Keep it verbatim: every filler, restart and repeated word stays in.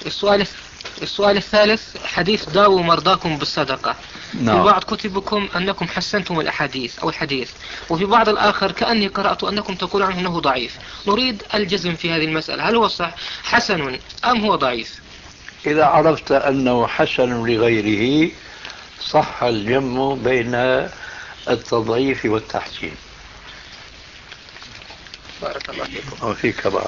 السؤال السؤال الثالث: حديث داووا مرضاكم بالصدقة. نعم. في بعض كتبكم أنكم حسنتم الأحاديث أو الحديث، وفي بعض الآخر كأني قرأت أنكم تقولون عنه أنه ضعيف. نريد الجزم في هذه المسألة، هل هو صح حسن أم هو ضعيف؟ إذا عرفت أنه حسن لغيره صح الجمع بين التضعيف والتحسين. بارك الله فيكم. وفيك بارك.